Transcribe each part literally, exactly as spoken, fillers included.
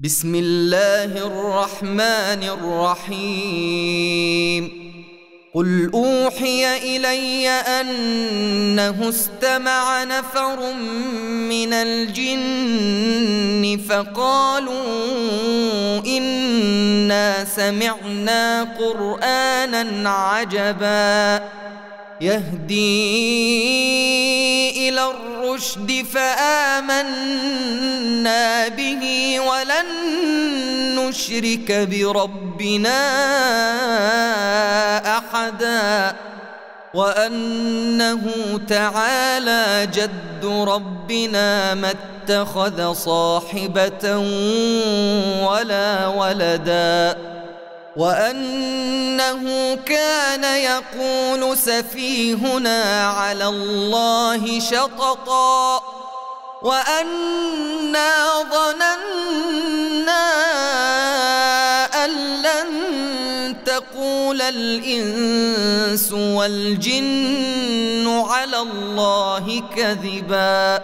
بسم الله الرحمن الرحيم قل أوحي إلي أنه استمع نفر من الجن فقالوا إنا سمعنا قرآنا عجبا يهدي إلى الرشد فآمنا به ولن نشرك بربنا أحدا وأنه تعالى جد ربنا ما اتخذ صاحبة ولا ولدا وأنه كان يقول سفيهنا على الله شططا وأنا ظننا أن لن تقول الإنس والجن على الله كذبا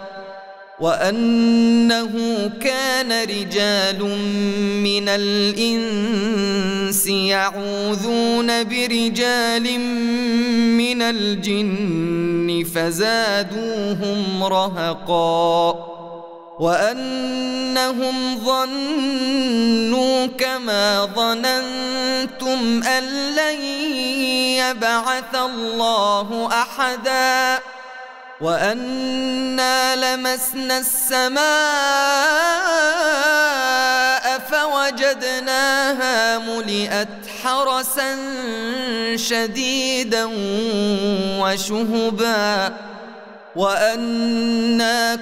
وأنه كان رجال من الإنس يعوذون برجال من الجن فزادوهم رهقا وأنهم ظنوا كما ظننتم أن لن يبعث الله أحدا وأنا لمسنا السماء فوجدناها ملئت حرسا شديدا وشهبا وأنا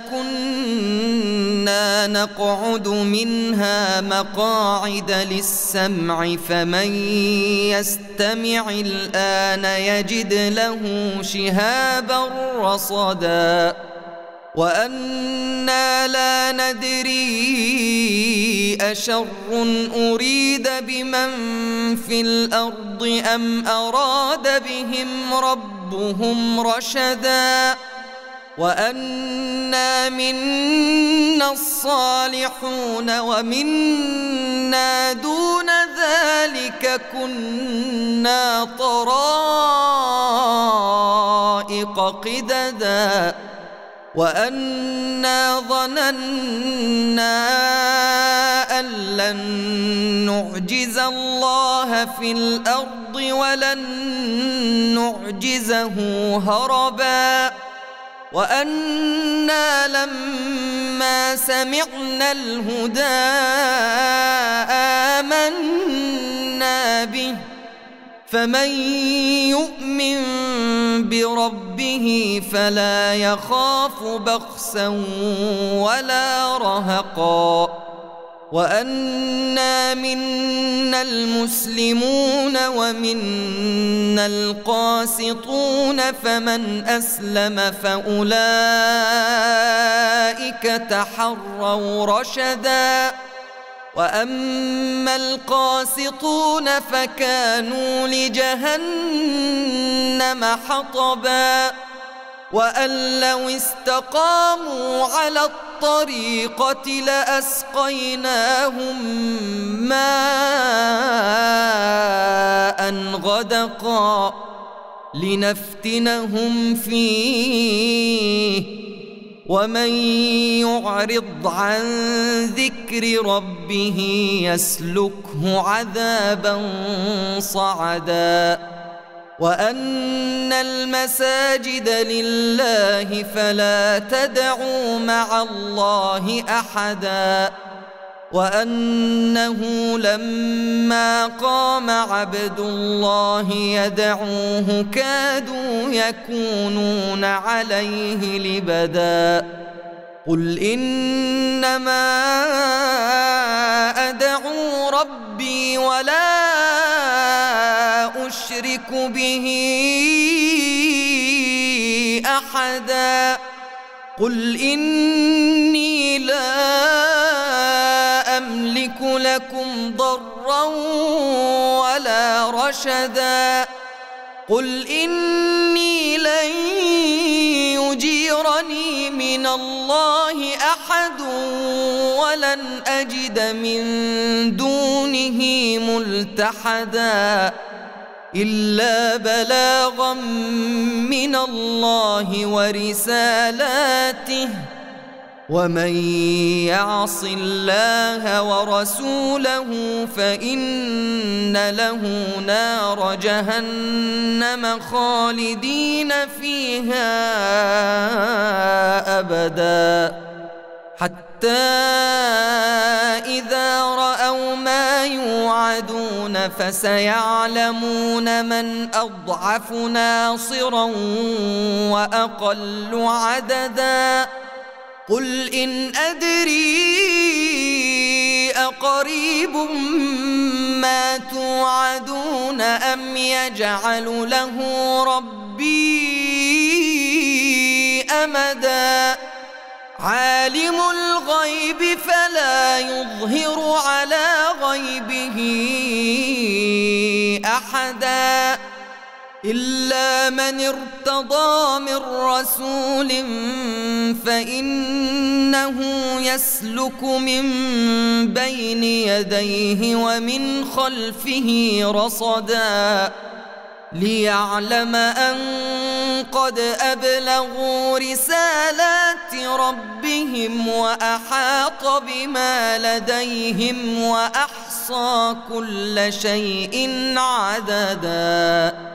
كنا نقعد منها مقاعد للسمع فمن يستمع الآن يجد له شهابا رصدا وأنا لا ندري أشر أريد بمن في الأرض أم أراد بهم ربهم رشدا وأنا منا الصالحون ومنا دون ذلك كنا طرائق قددا وأنا ظننا أن لن نعجز الله في الأرض ولن نعجزه هربا وأنا لما سمعنا الهدى آمنا به فمن يؤمن بربه فلا يخاف بخسا ولا رهقا وأنا منا المسلمون ومنا القاسطون فمن أسلم فأولئك تحروا رشدا وأما القاسطون فكانوا لجهنم حطبا وأن لو استقاموا على الطريقة لأسقيناهم ماء غدقا لنفتنهم فيه ومن يعرض عن ذكر ربه يسلكه عذابا صعدا وأن المساجد لله فلا تدعوا مع الله أحدا وأنه لما قام عبد الله يدعوه كادوا يكونون عليه لبدا قل إنما أدعو ربي ولا أشرك به أحدا قل إني لا أملك لكم ضرا ولا رشدا قل إني لن يجير يجيرني من الله أحد ولن أجد من دونه ملتحدا إلا بلاغا من الله ورسالاته ومن يعص الله ورسوله فإن له نار جهنم خالدين فيها أبدا حتى إذا رأوا ما يوعدون فسيعلمون من أضعف ناصرا وأقل عددا قل إن أدري أقريب ما توعدون أم يجعل له ربي أمدا عالم الغيب فلا يظهر على غيبه أحدا إلا من ارتضى من رسول فإنه يسلك من بين يديه ومن خلفه رصدا ليعلم أن قد أبلغوا رسالات ربهم وأحاط بما لديهم وأحصى كل شيء عددا.